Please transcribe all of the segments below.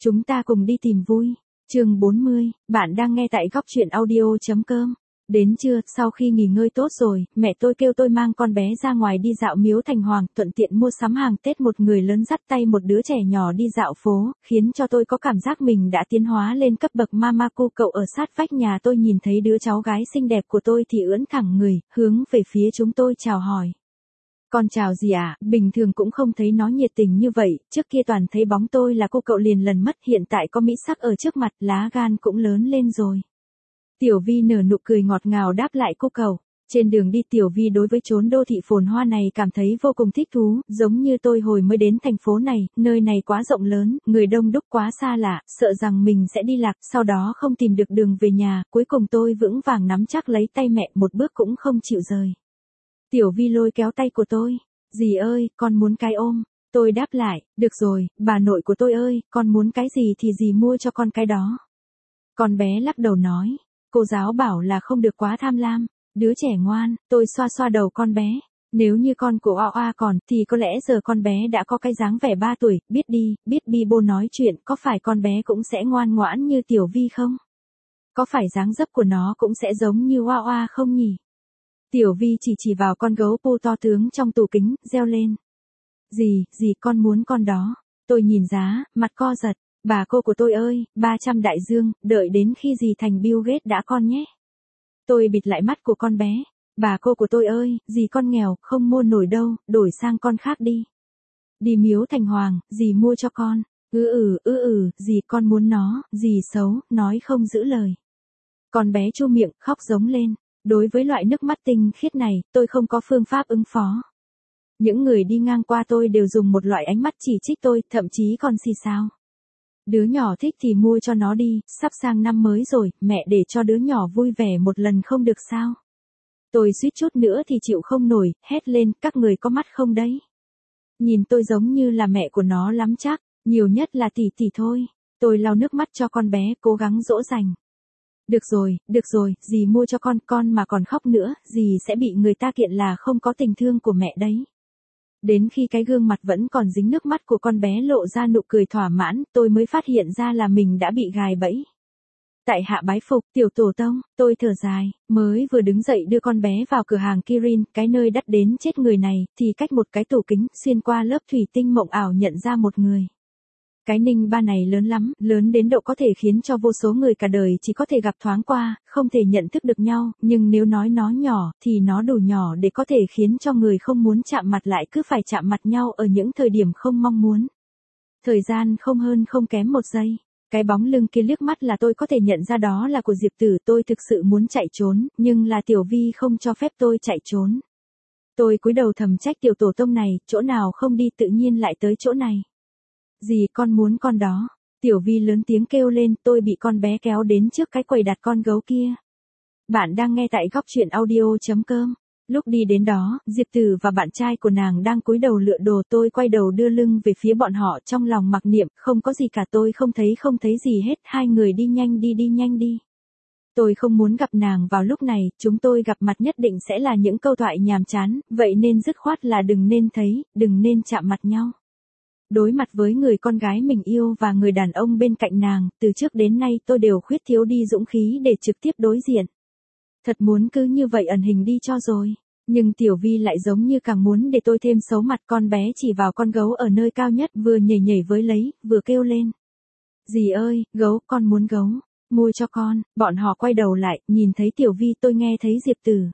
Chúng ta cùng đi tìm vui. Chương 40, bạn đang nghe tại góc truyện audio.com. Đến trưa, sau khi nghỉ ngơi tốt rồi, mẹ tôi kêu tôi mang con bé ra ngoài đi dạo Miếu Thành Hoàng, thuận tiện mua sắm hàng Tết. Một người lớn dắt tay một đứa trẻ nhỏ đi dạo phố, khiến cho tôi có cảm giác mình đã tiến hóa lên cấp bậc mama cô. Cậu ở sát vách nhà tôi nhìn thấy đứa cháu gái xinh đẹp của tôi thì ưỡn thẳng người, hướng về phía chúng tôi chào hỏi. Con chào gì ạ, bình thường cũng không thấy nó nhiệt tình như vậy, trước kia toàn thấy bóng tôi là cô cậu liền lần mất, hiện tại có mỹ sắc ở trước mặt, lá gan cũng lớn lên rồi. Tiểu Vi nở nụ cười ngọt ngào đáp lại cô cậu. Trên đường đi Tiểu Vi đối với chốn đô thị phồn hoa này cảm thấy vô cùng thích thú, giống như tôi hồi mới đến thành phố này, nơi này quá rộng lớn, người đông đúc quá xa lạ, sợ rằng mình sẽ đi lạc, sau đó không tìm được đường về nhà, cuối cùng tôi vững vàng nắm chắc lấy tay mẹ, một bước cũng không chịu rời. Tiểu Vi lôi kéo tay của tôi. Dì ơi, con muốn cái ôm. Tôi đáp lại, được rồi, bà nội của tôi ơi, con muốn cái gì thì dì mua cho con cái đó. Con bé lắc đầu nói, cô giáo bảo là không được quá tham lam. Đứa trẻ ngoan, tôi xoa xoa đầu con bé. Nếu như con của Oa còn, thì có lẽ giờ con bé đã có cái dáng vẻ 3 tuổi, biết đi, biết bi bô nói chuyện, có phải con bé cũng sẽ ngoan ngoãn như Tiểu Vi không? Có phải dáng dấp của nó cũng sẽ giống như Oa không nhỉ? Tiểu Vi chỉ vào con gấu pô to tướng trong tủ kính, reo lên. Dì con muốn con đó. Tôi nhìn giá, mặt co giật. Bà cô của tôi ơi, 300 đại dương, đợi đến khi dì thành Bill Gates đã con nhé. Tôi bịt lại mắt của con bé. Bà cô của tôi ơi, dì con nghèo, không mua nổi đâu, đổi sang con khác đi. Đi Miếu Thành Hoàng, dì mua cho con. Dì con muốn nó, dì xấu, nói không giữ lời. Con bé chu miệng, khóc giống lên. Đối với loại nước mắt tinh khiết này, tôi không có phương pháp ứng phó. Những người đi ngang qua tôi đều dùng một loại ánh mắt chỉ trích tôi, thậm chí còn xì xào. Đứa nhỏ thích thì mua cho nó đi, sắp sang năm mới rồi, mẹ để cho đứa nhỏ vui vẻ một lần không được sao? Tôi suýt chút nữa thì chịu không nổi, hét lên, các người có mắt không đấy? Nhìn tôi giống như là mẹ của nó lắm chắc, nhiều nhất là tỷ thôi. Tôi lau nước mắt cho con bé, cố gắng dỗ dành. Được rồi, dì mua cho con mà còn khóc nữa, dì sẽ bị người ta kiện là không có tình thương của mẹ đấy. Đến khi cái gương mặt vẫn còn dính nước mắt của con bé lộ ra nụ cười thỏa mãn, tôi mới phát hiện ra là mình đã bị gài bẫy. Tại hạ bái phục, tiểu tổ tông, tôi thở dài, mới vừa đứng dậy đưa con bé vào cửa hàng Kirin, cái nơi đắt đến chết người này, thì cách một cái tủ kính, xuyên qua lớp thủy tinh mộng ảo nhận ra một người. Cái Ninh Ba này lớn lắm, lớn đến độ có thể khiến cho vô số người cả đời chỉ có thể gặp thoáng qua, không thể nhận thức được nhau, nhưng nếu nói nó nhỏ, thì nó đủ nhỏ để có thể khiến cho người không muốn chạm mặt lại cứ phải chạm mặt nhau ở những thời điểm không mong muốn. Thời gian không hơn không kém một giây. Cái bóng lưng kia liếc mắt là tôi có thể nhận ra đó là của Diệp Tử. Tôi thực sự muốn chạy trốn, nhưng là Tiểu Vi không cho phép tôi chạy trốn. Tôi cúi đầu thầm trách tiểu tổ tông này, chỗ nào không đi tự nhiên lại tới chỗ này. Dì con muốn con đó. Tiểu Vi lớn tiếng kêu lên, tôi bị con bé kéo đến trước cái quầy đặt con gấu kia. Bạn đang nghe tại góc truyện audio.com. Lúc đi đến đó, Diệp Tử và bạn trai của nàng đang cúi đầu lựa đồ, tôi quay đầu đưa lưng về phía bọn họ trong lòng mặc niệm, không có gì cả, tôi không thấy gì hết, hai người đi nhanh đi. Tôi không muốn gặp nàng vào lúc này, chúng tôi gặp mặt nhất định sẽ là những câu thoại nhàm chán, vậy nên dứt khoát là đừng nên thấy, đừng nên chạm mặt nhau. Đối mặt với người con gái mình yêu và người đàn ông bên cạnh nàng, từ trước đến nay tôi đều khuyết thiếu đi dũng khí để trực tiếp đối diện. Thật muốn cứ như vậy ẩn hình đi cho rồi. Nhưng Tiểu Vi lại giống như càng muốn để tôi thêm xấu mặt, con bé chỉ vào con gấu ở nơi cao nhất, vừa nhảy với lấy, vừa kêu lên. Dì ơi, gấu, con muốn gấu, mua cho con. Bọn họ quay đầu lại, nhìn thấy Tiểu Vi, tôi nghe thấy Diệp Tử.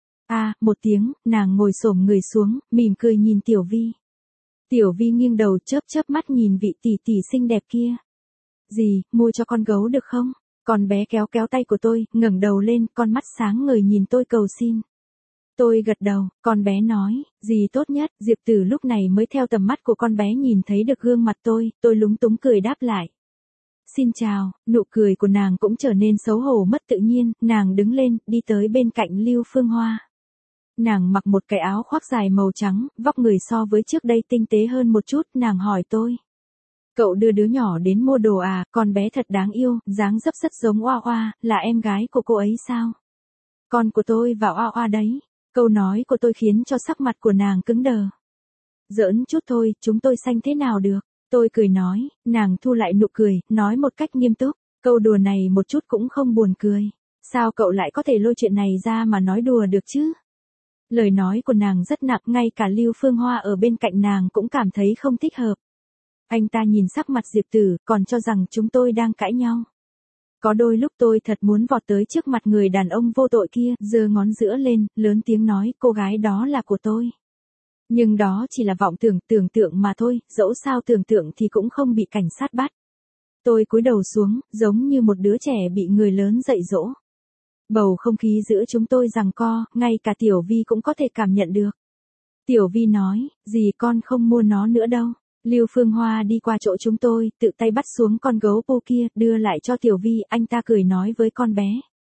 Một tiếng, nàng ngồi xổm người xuống, mỉm cười nhìn Tiểu Vi. Tiểu Vi nghiêng đầu chớp mắt nhìn vị tỷ xinh đẹp kia. Dì, mua cho con gấu được không? Con bé kéo tay của tôi, ngẩng đầu lên, con mắt sáng ngời nhìn tôi cầu xin. Tôi gật đầu, con bé nói, dì tốt nhất. Diệp Tử lúc này mới theo tầm mắt của con bé nhìn thấy được gương mặt tôi lúng túng cười đáp lại. Xin chào, nụ cười của nàng cũng trở nên xấu hổ mất tự nhiên, nàng đứng lên, đi tới bên cạnh Lưu Phương Hoa. Nàng mặc một cái áo khoác dài màu trắng, vóc người so với trước đây tinh tế hơn một chút, nàng hỏi tôi. Cậu đưa đứa nhỏ đến mua đồ à, con bé thật đáng yêu, dáng dấp rất giống Oa, là em gái của cô ấy sao? Con của tôi và Oa đấy. Câu nói của tôi khiến cho sắc mặt của nàng cứng đờ. Giỡn chút thôi, chúng tôi sanh thế nào được. Tôi cười nói, nàng thu lại nụ cười, nói một cách nghiêm túc, câu đùa này một chút cũng không buồn cười. Sao cậu lại có thể lôi chuyện này ra mà nói đùa được chứ? Lời nói của nàng rất nặng, ngay cả Lưu Phương Hoa ở bên cạnh nàng cũng cảm thấy không thích hợp. Anh ta nhìn sắc mặt Diệp Tử, còn cho rằng chúng tôi đang cãi nhau. Có đôi lúc tôi thật muốn vọt tới trước mặt người đàn ông vô tội kia, giơ ngón giữa lên, lớn tiếng nói, cô gái đó là của tôi. Nhưng đó chỉ là vọng tưởng tượng mà thôi, dẫu sao tưởng tượng thì cũng không bị cảnh sát bắt. Tôi cúi đầu xuống, giống như một đứa trẻ bị người lớn dạy dỗ. Bầu không khí giữa chúng tôi giằng co, ngay cả Tiểu Vi cũng có thể cảm nhận được. Tiểu Vi nói, dì con không mua nó nữa đâu. Lưu Phương Hoa đi qua chỗ chúng tôi, tự tay bắt xuống con gấu po kia, đưa lại cho Tiểu Vi, anh ta cười nói với con bé.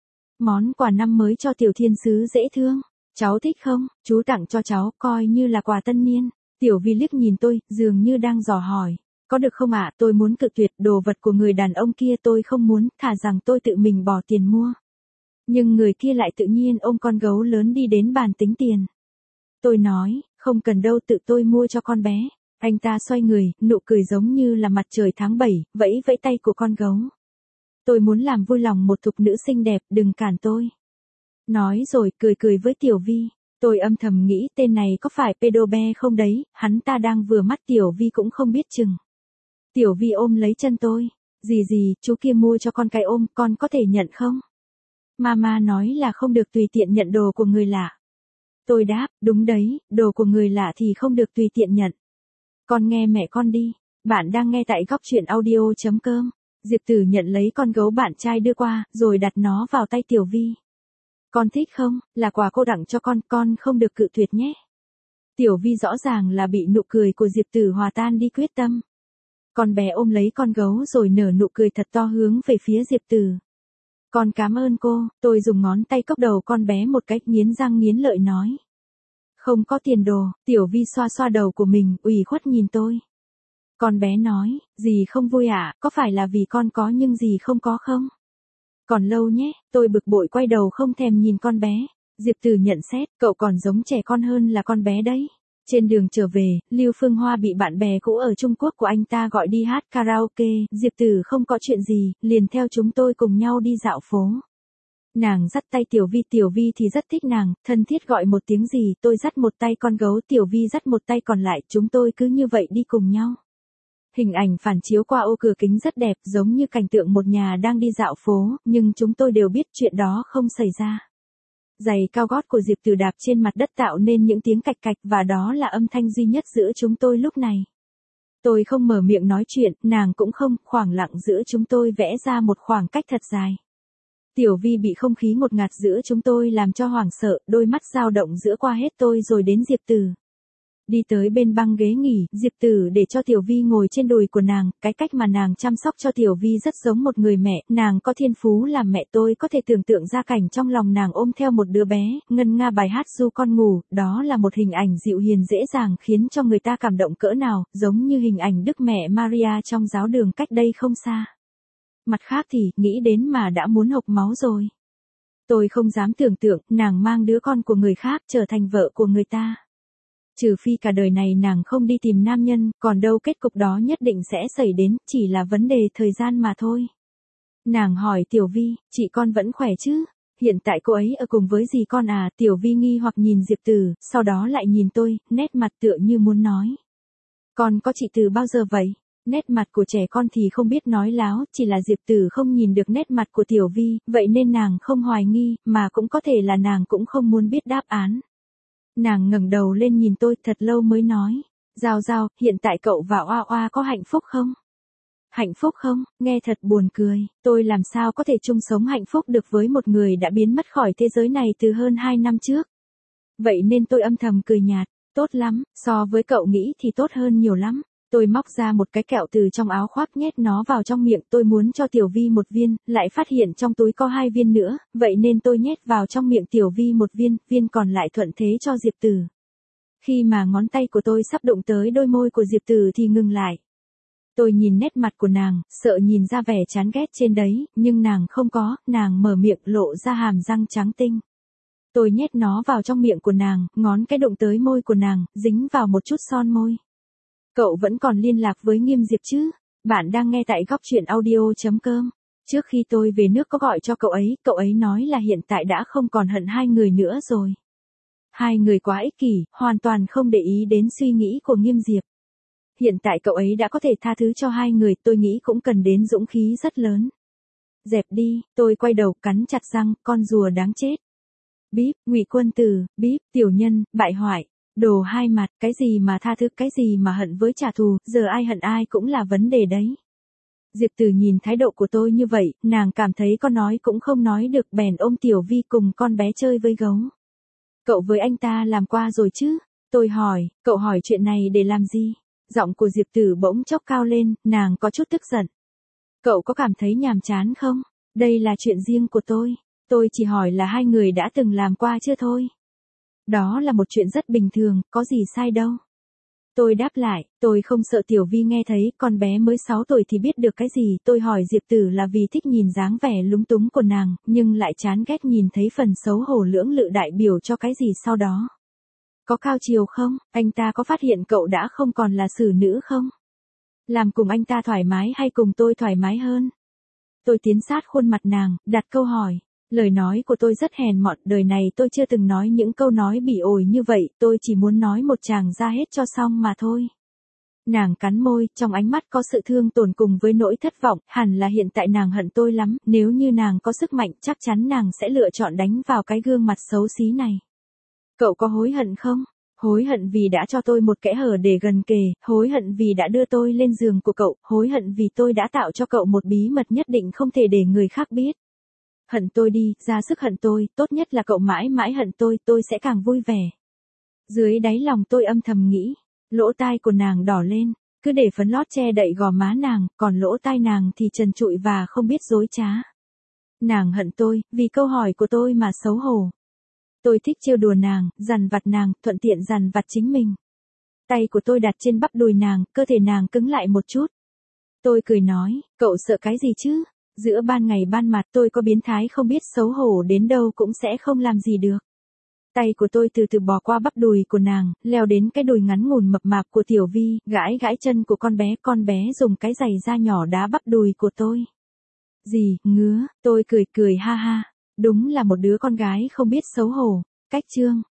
Món quà năm mới cho Tiểu Thiên Sứ dễ thương, cháu thích không, chú tặng cho cháu, coi như là quà tân niên. Tiểu Vi liếc nhìn tôi, dường như đang dò hỏi. Có được không ạ? Tôi muốn cự tuyệt, đồ vật của người đàn ông kia tôi không muốn, thà rằng tôi tự mình bỏ tiền mua. Nhưng người kia lại tự nhiên ôm con gấu lớn đi đến bàn tính tiền. Tôi nói, không cần đâu, tự tôi mua cho con bé. Anh ta xoay người, nụ cười giống như là mặt trời tháng 7, vẫy vẫy tay của con gấu. Tôi muốn làm vui lòng một thục nữ xinh đẹp, đừng cản tôi. Nói rồi, cười với Tiểu Vi. Tôi âm thầm nghĩ tên này có phải pedobe không đấy, hắn ta đang vừa mắt Tiểu Vi cũng không biết chừng. Tiểu Vi ôm lấy chân tôi. Dì, chú kia mua cho con cái ôm, con có thể nhận không? Mama nói là không được tùy tiện nhận đồ của người lạ. Tôi đáp, đúng đấy, đồ của người lạ thì không được tùy tiện nhận. Con nghe mẹ con đi. Bạn đang nghe tại góc truyện audio.com. Diệp Tử nhận lấy con gấu bạn trai đưa qua, rồi đặt nó vào tay Tiểu Vi. Con thích không, là quà cô tặng cho con không được cự tuyệt nhé. Tiểu Vi rõ ràng là bị nụ cười của Diệp Tử hòa tan đi quyết tâm. Con bé ôm lấy con gấu rồi nở nụ cười thật to hướng về phía Diệp Tử. Con cảm ơn cô, tôi dùng ngón tay cốc đầu con bé một cách nghiến răng nghiến lợi nói. Không có tiền đồ, Tiểu Vi xoa đầu của mình, ủy khuất nhìn tôi. Con bé nói, dì không vui à, có phải là vì con có nhưng dì không có không? Còn lâu nhé, tôi bực bội quay đầu không thèm nhìn con bé. Diệp Tử nhận xét, cậu còn giống trẻ con hơn là con bé đấy. Trên đường trở về, Lưu Phương Hoa bị bạn bè cũ ở Trung Quốc của anh ta gọi đi hát karaoke, Diệp Tử không có chuyện gì, liền theo chúng tôi cùng nhau đi dạo phố. Nàng dắt tay Tiểu Vi thì rất thích nàng, thân thiết gọi một tiếng gì, tôi dắt một tay con gấu, Tiểu Vi dắt một tay còn lại, chúng tôi cứ như vậy đi cùng nhau. Hình ảnh phản chiếu qua ô cửa kính rất đẹp, giống như cảnh tượng một nhà đang đi dạo phố, nhưng chúng tôi đều biết chuyện đó không xảy ra. Giày cao gót của Diệp Tử đạp trên mặt đất tạo nên những tiếng cạch cạch và đó là âm thanh duy nhất giữa chúng tôi lúc này. Tôi không mở miệng nói chuyện, nàng cũng không, khoảng lặng giữa chúng tôi vẽ ra một khoảng cách thật dài. Tiểu Vi bị không khí ngột ngạt giữa chúng tôi làm cho hoảng sợ, đôi mắt dao động giữa qua hết tôi rồi đến Diệp Tử. Đi tới bên băng ghế nghỉ, Diệp Tử để cho Tiểu Vi ngồi trên đùi của nàng, cái cách mà nàng chăm sóc cho Tiểu Vi rất giống một người mẹ, nàng có thiên phú làm mẹ, tôi có thể tưởng tượng ra cảnh trong lòng nàng ôm theo một đứa bé, ngân nga bài hát ru con ngủ, đó là một hình ảnh dịu hiền dễ dàng khiến cho người ta cảm động cỡ nào, giống như hình ảnh Đức Mẹ Maria trong giáo đường cách đây không xa. Mặt khác thì, nghĩ đến mà đã muốn hộc máu rồi. Tôi không dám tưởng tượng, nàng mang đứa con của người khác trở thành vợ của người ta. Trừ phi cả đời này nàng không đi tìm nam nhân, còn đâu kết cục đó nhất định sẽ xảy đến, chỉ là vấn đề thời gian mà thôi. Nàng hỏi Tiểu Vi, chị con vẫn khỏe chứ? Hiện tại cô ấy ở cùng với dì con à? Tiểu Vi nghi hoặc nhìn Diệp Tử, sau đó lại nhìn tôi, nét mặt tựa như muốn nói. Con có chị từ bao giờ vậy? Nét mặt của trẻ con thì không biết nói láo, chỉ là Diệp Tử không nhìn được nét mặt của Tiểu Vi, vậy nên nàng không hoài nghi, mà cũng có thể là nàng cũng không muốn biết đáp án. Nàng ngẩng đầu lên nhìn tôi thật lâu mới nói, Giao, hiện tại cậu và Oa Oa có hạnh phúc không? Hạnh phúc không? Nghe thật buồn cười, tôi làm sao có thể chung sống hạnh phúc được với một người đã biến mất khỏi thế giới này từ hơn 2 năm trước. Vậy nên tôi âm thầm cười nhạt, tốt lắm, so với cậu nghĩ thì tốt hơn nhiều lắm. Tôi móc ra một cái kẹo từ trong áo khoác nhét nó vào trong miệng, tôi muốn cho Tiểu Vi một viên, lại phát hiện trong túi có 2 viên nữa, vậy nên tôi nhét vào trong miệng Tiểu Vi một viên, viên còn lại thuận thế cho Diệp Tử. Khi mà ngón tay của tôi sắp đụng tới đôi môi của Diệp Tử thì ngừng lại. Tôi nhìn nét mặt của nàng, sợ nhìn ra vẻ chán ghét trên đấy, nhưng nàng không có, nàng mở miệng lộ ra hàm răng trắng tinh. Tôi nhét nó vào trong miệng của nàng, ngón cái đụng tới môi của nàng, dính vào một chút son môi. Cậu vẫn còn liên lạc với Nghiêm Diệp chứ? Bạn đang nghe tại góc chuyện audio.com. Trước khi tôi về nước có gọi cho cậu ấy nói là hiện tại đã không còn hận hai người nữa rồi. Hai người quá ích kỷ, hoàn toàn không để ý đến suy nghĩ của Nghiêm Diệp. Hiện tại cậu ấy đã có thể tha thứ cho hai người, tôi nghĩ cũng cần đến dũng khí rất lớn. Dẹp đi, tôi quay đầu cắn chặt răng, con rùa đáng chết. Bíp, Ngụy Quân Tử, bíp, tiểu nhân, bại hoại, đồ hai mặt, cái gì mà tha thứ, cái gì mà hận với trả thù, giờ ai hận ai cũng là vấn đề đấy. Diệp Tử nhìn thái độ của tôi như vậy, nàng cảm thấy con nói cũng không nói được, bèn ôm Tiểu Vi cùng con bé chơi với gấu. Cậu với anh ta làm qua rồi chứ? Tôi hỏi, cậu hỏi chuyện này để làm gì? Giọng của Diệp Tử bỗng chốc cao lên, nàng có chút tức giận. Cậu có cảm thấy nhàm chán không? Đây là chuyện riêng của tôi chỉ hỏi là hai người đã từng làm qua chưa thôi. Đó là một chuyện rất bình thường, có gì sai đâu. Tôi đáp lại, tôi không sợ Tiểu Vi nghe thấy, con bé mới 6 tuổi thì biết được cái gì. Tôi hỏi Diệp Tử là vì thích nhìn dáng vẻ lúng túng của nàng, nhưng lại chán ghét nhìn thấy phần xấu hổ lưỡng lự đại biểu cho cái gì sau đó. Có cao chiều không? Anh ta có phát hiện cậu đã không còn là xử nữ không? Làm cùng anh ta thoải mái hay cùng tôi thoải mái hơn? Tôi tiến sát khuôn mặt nàng, đặt câu hỏi. Lời nói của tôi rất hèn mọn, đời này tôi chưa từng nói những câu nói bỉ ổi như vậy, tôi chỉ muốn nói một tràng ra hết cho xong mà thôi. Nàng cắn môi, trong ánh mắt có sự thương tổn cùng với nỗi thất vọng, hẳn là hiện tại nàng hận tôi lắm, nếu như nàng có sức mạnh chắc chắn nàng sẽ lựa chọn đánh vào cái gương mặt xấu xí này. Cậu có hối hận không? Hối hận vì đã cho tôi một kẽ hở để gần kề, hối hận vì đã đưa tôi lên giường của cậu, hối hận vì tôi đã tạo cho cậu một bí mật nhất định không thể để người khác biết. Hận tôi đi, ra sức hận tôi, tốt nhất là cậu mãi mãi hận tôi sẽ càng vui vẻ. Dưới đáy lòng tôi âm thầm nghĩ, lỗ tai của nàng đỏ lên, cứ để phấn lót che đậy gò má nàng, còn lỗ tai nàng thì trần trụi và không biết dối trá. Nàng hận tôi, vì câu hỏi của tôi mà xấu hổ. Tôi thích trêu đùa nàng, dằn vặt nàng, thuận tiện dằn vặt chính mình. Tay của tôi đặt trên bắp đùi nàng, cơ thể nàng cứng lại một chút. Tôi cười nói, cậu sợ cái gì chứ? Giữa ban ngày ban mặt tôi có biến thái không biết xấu hổ đến đâu cũng sẽ không làm gì được. Tay của tôi từ từ bò qua bắp đùi của nàng, leo đến cái đùi ngắn ngủn mập mạp của Tiểu Vi, gãi gãi chân của con bé dùng cái giày da nhỏ đá bắp đùi của tôi. Gì, ngứa, tôi cười ha ha. Đúng là một đứa con gái không biết xấu hổ. Cách chương